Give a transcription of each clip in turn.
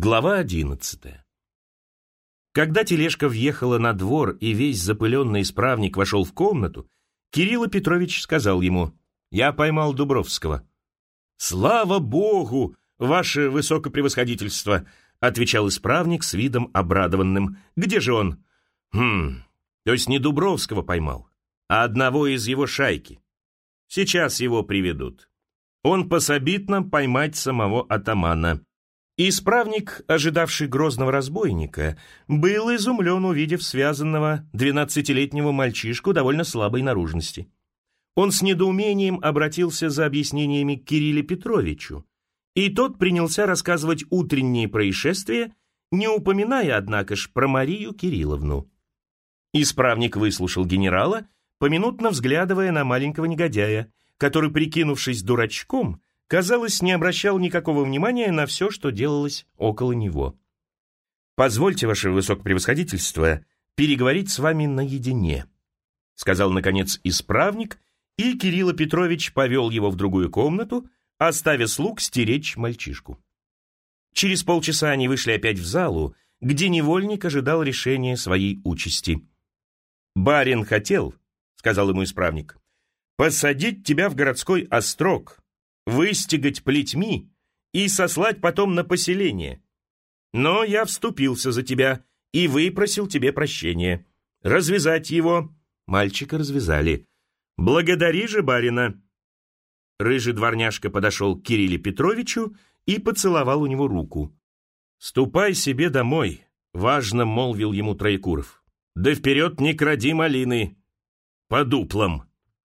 Глава 11. Когда тележка въехала на двор и весь запыленный исправник вошел в комнату, Кирилл Петрович сказал ему: «Я поймал Дубровского». «Слава Богу, ваше высокопревосходительство», — отвечал исправник с видом обрадованным. «Где же он?» То есть не Дубровского поймал, а одного из его шайки. Сейчас его приведут. Он пособит нам поймать самого атамана». Исправник, ожидавший грозного разбойника, был изумлен, увидев связанного 12-летнего мальчишку довольно слабой наружности. Он с недоумением обратился за объяснениями к Кириллу Петровичу, и тот принялся рассказывать утренние происшествия, не упоминая, однако ж, про Марию Кирилловну. Исправник выслушал генерала, поминутно взглядывая на маленького негодяя, который, прикинувшись дурачком, казалось, не обращал никакого внимания на все, что делалось около него. «Позвольте, ваше высокопревосходительство, переговорить с вами наедине», сказал, наконец, исправник, и Кирилл Петрович повел его в другую комнату, оставив слуг стеречь мальчишку. Через полчаса они вышли опять в залу, где невольник ожидал решения своей участи. «Барин хотел, — сказал ему исправник, — посадить тебя в городской острог, выстегать плетьми и сослать потом на поселение. Но я вступился за тебя и выпросил тебе прощения. Развязать его». Мальчика развязали. «Благодари же барина». Рыжий дворняжка подошел к Кириллу Петровичу и поцеловал у него руку. «Ступай себе домой», — важно молвил ему Троекуров. «Да вперед не кради малины по дуплам».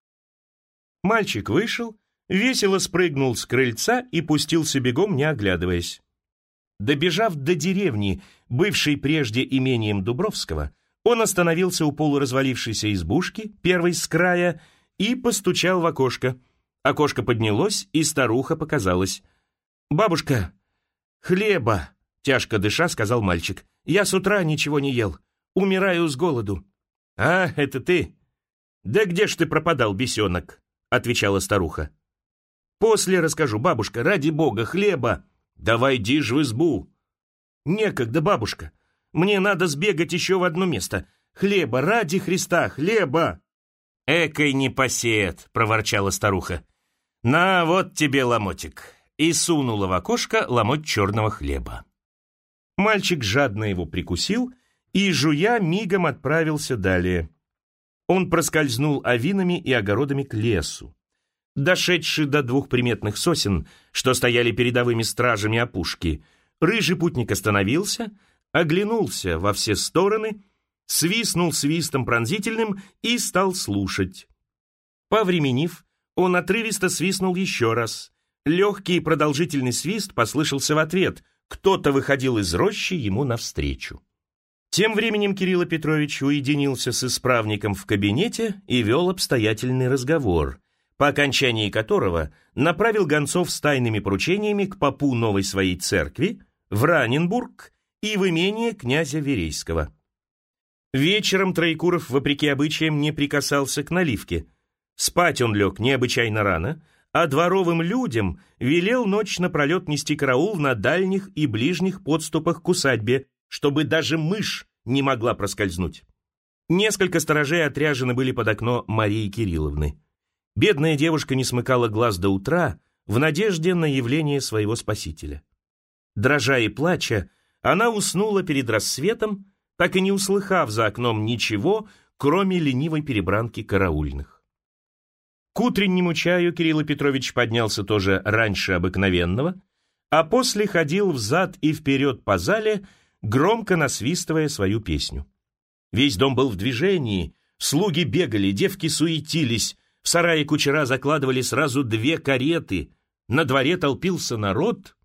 Мальчик вышел, весело спрыгнул с крыльца и пустился бегом, не оглядываясь. Добежав до деревни, бывшей прежде имением Дубровского, он остановился у полуразвалившейся избушки, первой с края, и постучал в окошко. Окошко поднялось, и старуха показалась. «Бабушка, хлеба!» — тяжко дыша сказал мальчик. «Я с утра ничего не ел. Умираю с голоду». «А, это ты? Да где ж ты пропадал, бесенок?» — отвечала старуха. «После расскажу, бабушка, ради бога, хлеба!» «Да войди ж в избу!» «Некогда, бабушка, мне надо сбегать еще в одно место. Хлеба, ради Христа, хлеба!» «Экой непосед!» — проворчала старуха. «На, вот тебе ломотик!» И сунула в окошко ломоть черного хлеба. Мальчик жадно его прикусил и, жуя, мигом отправился далее. Он проскользнул овинами и огородами к лесу. Дошедший до двух приметных сосен, что стояли передовыми стражами опушки, рыжий путник остановился, оглянулся во все стороны, свистнул свистом пронзительным и стал слушать. Повременив, он отрывисто свистнул еще раз. Легкий и продолжительный свист послышался в ответ. Кто-то выходил из рощи ему навстречу. Тем временем Кирилл Петрович уединился с исправником в кабинете и вел обстоятельный разговор, по окончании которого направил гонцов с тайными поручениями к попу новой своей церкви, в Раненбург и в имение князя Верейского. Вечером Троекуров, вопреки обычаям, не прикасался к наливке. Спать он лег необычайно рано, а дворовым людям велел ночь напролет нести караул на дальних и ближних подступах к усадьбе, чтобы даже мышь не могла проскользнуть. Несколько сторожей отряжены были под окно Марии Кирилловны. Бедная девушка не смыкала глаз до утра в надежде на явление своего спасителя. Дрожа и плача, она уснула перед рассветом, так и не услыхав за окном ничего, кроме ленивой перебранки караульных. К утреннему чаю Кирилл Петрович поднялся тоже раньше обыкновенного, а после ходил взад и вперед по зале, громко насвистывая свою песню. Весь дом был в движении, слуги бегали, девки суетились, в сарае кучера закладывали сразу 2 кареты, на дворе толпился народ,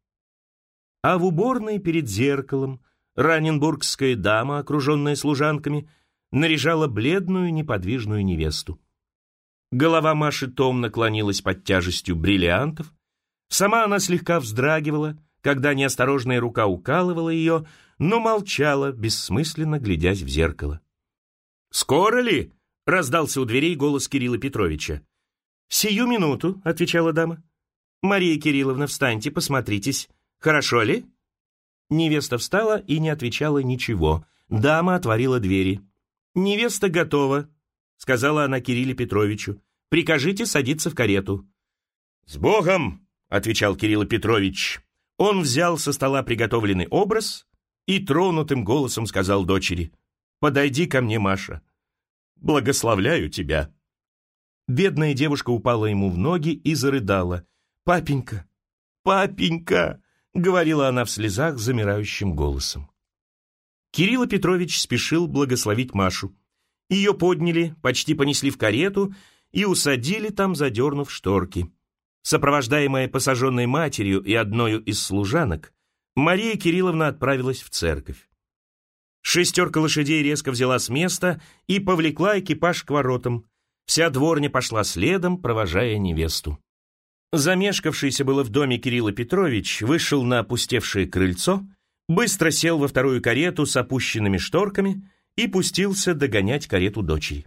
а в уборной перед зеркалом раненбургская дама, окруженная служанками, наряжала бледную неподвижную невесту. Голова Маши томно клонилась под тяжестью бриллиантов, сама она слегка вздрагивала, когда неосторожная рука укалывала ее, но молчала, бессмысленно глядясь в зеркало. «Скоро ли?» — раздался у дверей голос Кирилла Петровича. «Сию минуту», — отвечала дама. «Мария Кирилловна, встаньте, посмотритесь. Хорошо ли?» Невеста встала и не отвечала ничего. Дама отворила двери. «Невеста готова», — сказала она Кирилле Петровичу. «Прикажите садиться в карету». «С Богом!» — отвечал Кирилл Петрович. Он взял со стола приготовленный образ и тронутым голосом сказал дочери: «Подойди ко мне, Маша. Благословляю тебя». Бедная девушка упала ему в ноги и зарыдала. «Папенька, папенька!» — говорила она в слезах замирающим голосом. Кирилл Петрович спешил благословить Машу. Ее подняли, почти понесли в карету и усадили там, задернув шторки. Сопровождаемая посаженной матерью и одною из служанок, Мария Кирилловна отправилась в церковь. 6 лошадей резко взяла с места и повлекла экипаж к воротам. Вся дворня пошла следом, провожая невесту. Замешкавшийся было в доме Кирилл Петрович вышел на опустевшее крыльцо, быстро сел во вторую карету с опущенными шторками и пустился догонять карету дочери.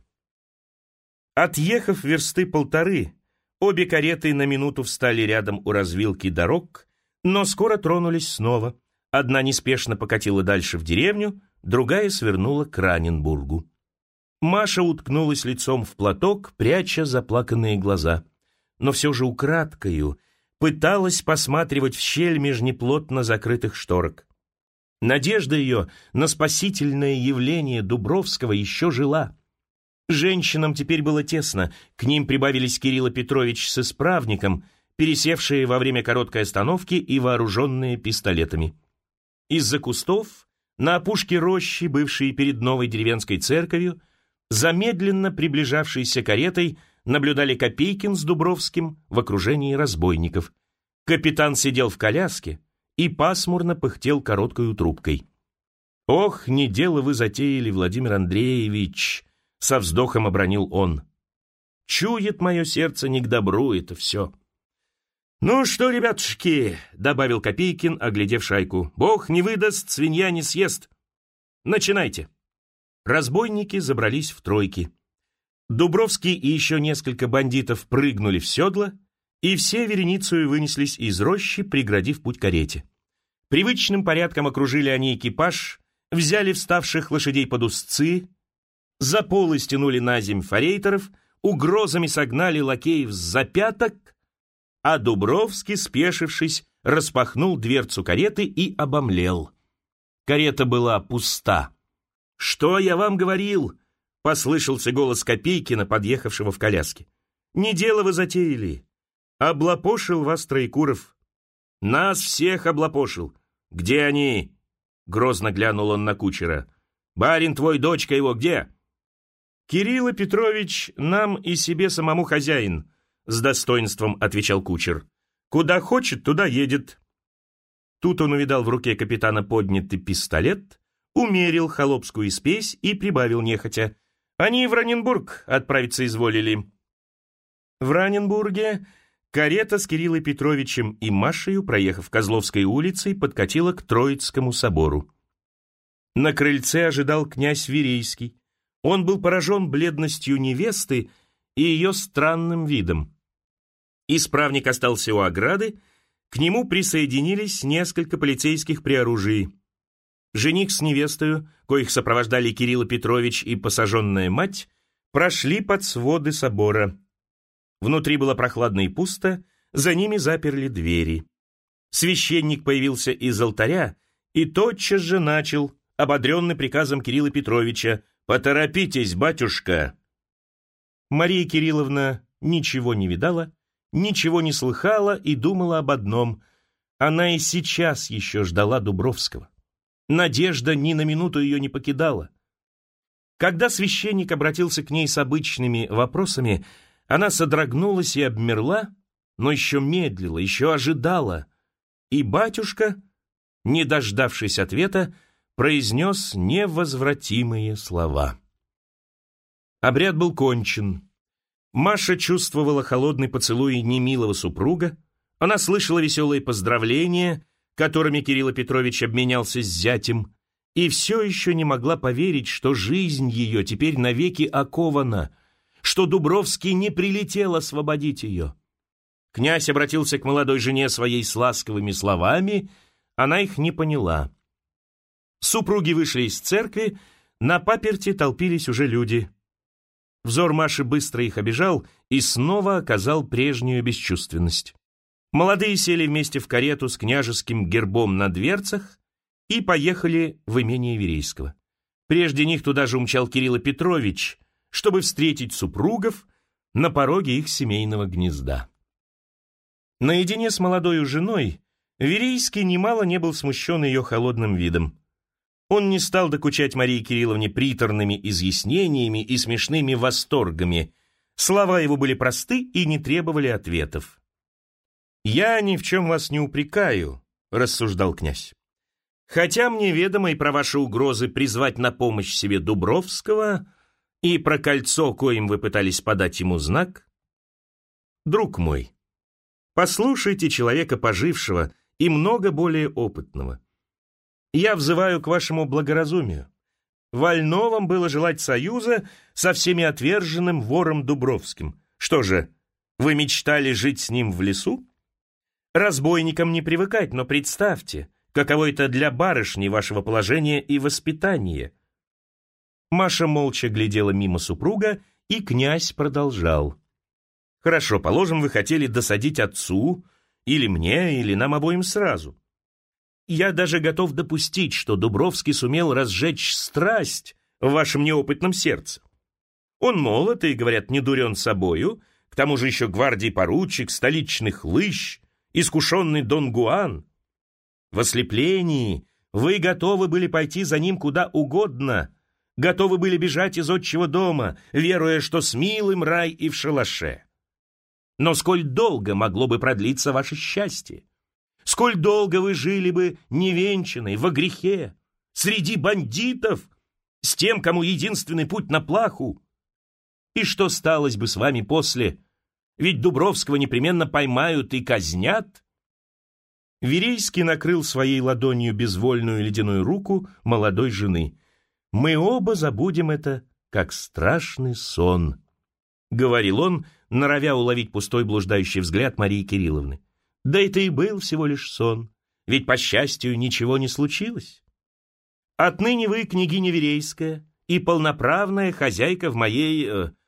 Отъехав версты 1,5, обе кареты на минуту встали рядом у развилки дорог, но скоро тронулись снова. Одна неспешно покатила дальше в деревню, другая свернула к Раненбургу. Маша уткнулась лицом в платок, пряча заплаканные глаза, но все же украдкою пыталась посматривать в щель меж неплотно закрытых шторок. Надежда ее на спасительное явление Дубровского еще жила. Женщинам теперь было тесно, к ним прибавились Кирилл Петрович с исправником, пересевшие во время короткой остановки и вооруженные пистолетами. Из-за кустов, на опушке рощи, бывшей перед новой деревенской церковью, замедленно приближавшейся каретой наблюдали Копейкин с Дубровским в окружении разбойников. Капитан сидел в коляске и пасмурно пыхтел короткою трубкой. «Ох, не дело вы затеяли, Владимир Андреевич!» — со вздохом обронил он. «Чует мое сердце не к добру это все». «Ну что, ребятушки», — добавил Копейкин, оглядев шайку, — «бог не выдаст, свинья не съест. Начинайте». Разбойники забрались в тройки. Дубровский и еще несколько бандитов прыгнули в седла, и все вереницею вынеслись из рощи, преградив путь карете. Привычным порядком окружили они экипаж, взяли вставших лошадей под узцы, за полы стянули наземь форейтеров, угрозами согнали лакеев с запяток, а Дубровский, спешившись, распахнул дверцу кареты и обомлел. Карета была пуста. «Что я вам говорил?» — послышался голос Копейкина, подъехавшего в коляске. «Не дело вы затеяли. Облапошил вас Троекуров. Нас всех облапошил. Где они?» — грозно глянул он на кучера. «Барин твой, дочка его, где?» «Кирилл Петрович нам и себе самому хозяин», — с достоинством отвечал кучер. «Куда хочет, туда едет». Тут он увидал в руке капитана поднятый пистолет, умерил холопскую спесь и прибавил нехотя: «Они в Раненбург отправиться изволили». В Раненбурге карета с Кириллом Петровичем и Машею, проехав Козловской улицей, подкатила к Троицкому собору. На крыльце ожидал князь Верейский. Он был поражен бледностью невесты и ее странным видом. Исправник остался у ограды, к нему присоединились несколько полицейских при оружии. Жених с невестою, коих сопровождали Кирилл Петрович и посаженная мать, прошли под своды собора. Внутри было прохладно и пусто, за ними заперли двери. Священник появился из алтаря и тотчас же начал, ободренный приказом Кирилла Петровича: «Поторопитесь, батюшка!» Мария Кирилловна ничего не видала, ничего не слыхала и думала об одном: она и сейчас еще ждала Дубровского. Надежда ни на минуту ее не покидала. Когда священник обратился к ней с обычными вопросами, она содрогнулась и обмерла, но еще медлила, еще ожидала, и батюшка, не дождавшись ответа, произнес невозвратимые слова. Обряд был кончен. Маша чувствовала холодный поцелуй немилого супруга, она слышала веселые поздравления, которыми Кирилл Петрович обменялся с зятем, и все еще не могла поверить, что жизнь ее теперь навеки окована, что Дубровский не прилетел освободить ее. Князь обратился к молодой жене своей с ласковыми словами, она их не поняла. Супруги вышли из церкви, на паперти толпились уже люди. Взор Маши быстро их обежал и снова оказал прежнюю бесчувственность. Молодые сели вместе в карету с княжеским гербом на дверцах и поехали в имение Верейского. Прежде них туда же умчал Кирилл Петрович, чтобы встретить супругов на пороге их семейного гнезда. Наедине с молодою женой Верейский немало не был смущен ее холодным видом. Он не стал докучать Марии Кирилловне приторными изъяснениями и смешными восторгами. Слова его были просты и не требовали ответов. «Я ни в чем вас не упрекаю», — рассуждал князь. «Хотя мне ведомо и про ваши угрозы призвать на помощь себе Дубровского, и про кольцо, коим вы пытались подать ему знак. Друг мой, послушайте человека пожившего и много более опытного. Я взываю к вашему благоразумию. Вольно вам было желать союза со всеми отверженным вором Дубровским. Что же, вы мечтали жить с ним в лесу? Разбойникам не привыкать, но представьте, каково это для барышни вашего положения и воспитания». Маша молча глядела мимо супруга, и князь продолжал. «Хорошо, положим, вы хотели досадить отцу, или мне, или нам обоим сразу. Я даже готов допустить, что Дубровский сумел разжечь страсть в вашем неопытном сердце. Он молод и, говорят, не дурен собою, к тому же еще гвардии поручик, столичный хлыщ, искушенный Дон Гуан. В ослеплении вы готовы были пойти за ним куда угодно, готовы были бежать из отчего дома, веруя, что с милым рай и в шалаше. Но сколь долго могло бы продлиться ваше счастье? Сколь долго вы жили бы невенчанной, во грехе, среди бандитов, с тем, кому единственный путь на плаху? И что сталось бы с вами после? Ведь Дубровского непременно поймают и казнят». Верейский накрыл своей ладонью безвольную ледяную руку молодой жены. «Мы оба забудем это, как страшный сон», — говорил он, норовя уловить пустой блуждающий взгляд Марии Кирилловны. «Да это и был всего лишь сон, ведь, по счастью, ничего не случилось. Отныне вы княгиня Верейская и полноправная хозяйка в моей...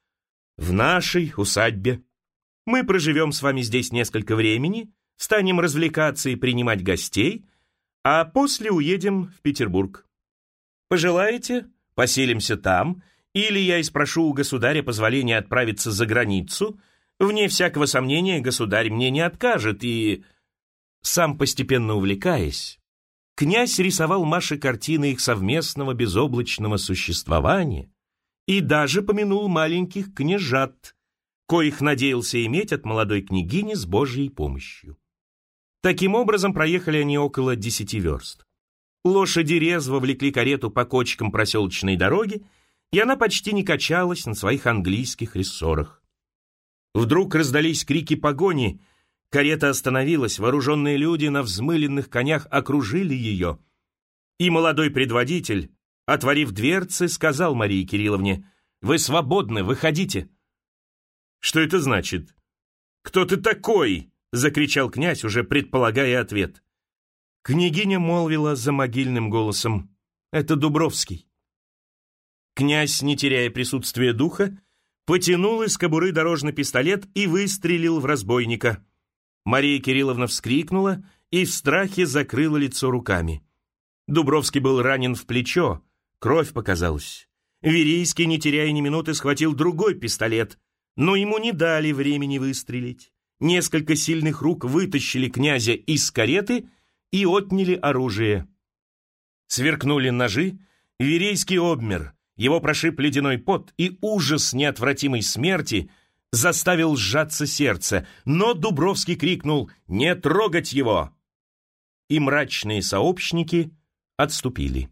в нашей усадьбе. Мы проживем с вами здесь несколько времени, станем развлекаться и принимать гостей, а после уедем в Петербург. Пожелаете, поселимся там, или я спрошу у государя позволения отправиться за границу. Вне всякого сомнения, государь мне не откажет, и...» Сам постепенно увлекаясь, князь рисовал Маше картины их совместного безоблачного существования и даже помянул маленьких княжат, коих надеялся иметь от молодой княгини с Божьей помощью. Таким образом проехали они около 10 верст. Лошади резво влекли карету по кочкам проселочной дороги, и она почти не качалась на своих английских рессорах. Вдруг раздались крики погони, карета остановилась, вооруженные люди на взмыленных конях окружили ее, и молодой предводитель, отворив дверцы, сказал Марии Кирилловне: «Вы свободны, выходите». «Что это значит? Кто ты такой?» — закричал князь, уже предполагая ответ. Княгиня молвила за могильным голосом: «Это Дубровский». Князь, не теряя присутствия духа, потянул из кобуры дорожный пистолет и выстрелил в разбойника. Мария Кирилловна вскрикнула и в страхе закрыла лицо руками. Дубровский был ранен в плечо, кровь показалась. Верейский, не теряя ни минуты, схватил другой пистолет, но ему не дали времени выстрелить. Несколько сильных рук вытащили князя из кареты и отняли оружие. Сверкнули ножи, Верейский обмер, его прошиб ледяной пот, и ужас неотвратимой смерти заставил сжаться сердце, но Дубровский крикнул: «Не трогать его!» И мрачные сообщники отступили.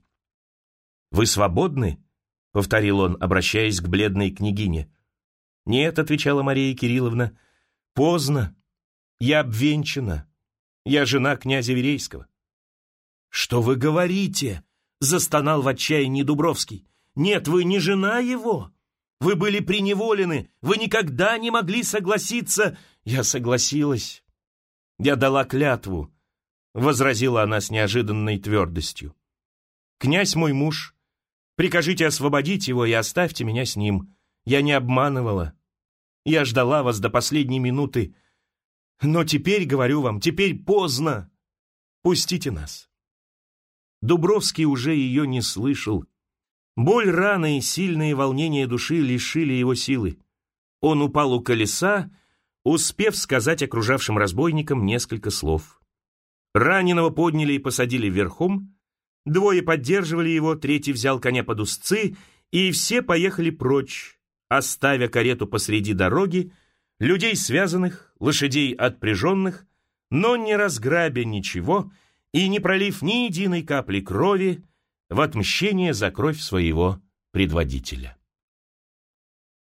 «Вы свободны?» — повторил он, обращаясь к бледной княгине. «Нет», — отвечала Мария Кирилловна, — «поздно. Я обвенчана. Я жена князя Верейского». «Что вы говорите?» — застонал в отчаянии Дубровский. «Нет, вы не жена его. Вы были преневолены. Вы никогда не могли согласиться». «Я согласилась. Я дала клятву», — возразила она с неожиданной твердостью. Князь мой муж. Прикажите освободить его и оставьте меня с ним. Я не обманывала. Я ждала вас до последней минуты. Но теперь, говорю вам, теперь поздно. Пустите нас». Дубровский уже ее не слышал. Боль раны и сильные волнения души лишили его силы. Он упал у колеса, успев сказать окружавшим разбойникам несколько слов. Раненого подняли и посадили верхом, двое поддерживали его, третий взял коня под узцы, и все поехали прочь, оставя карету посреди дороги, людей связанных, лошадей отпряженных, но не разграбя ничего и не пролив ни единой капли крови в отмщение за кровь своего предводителя.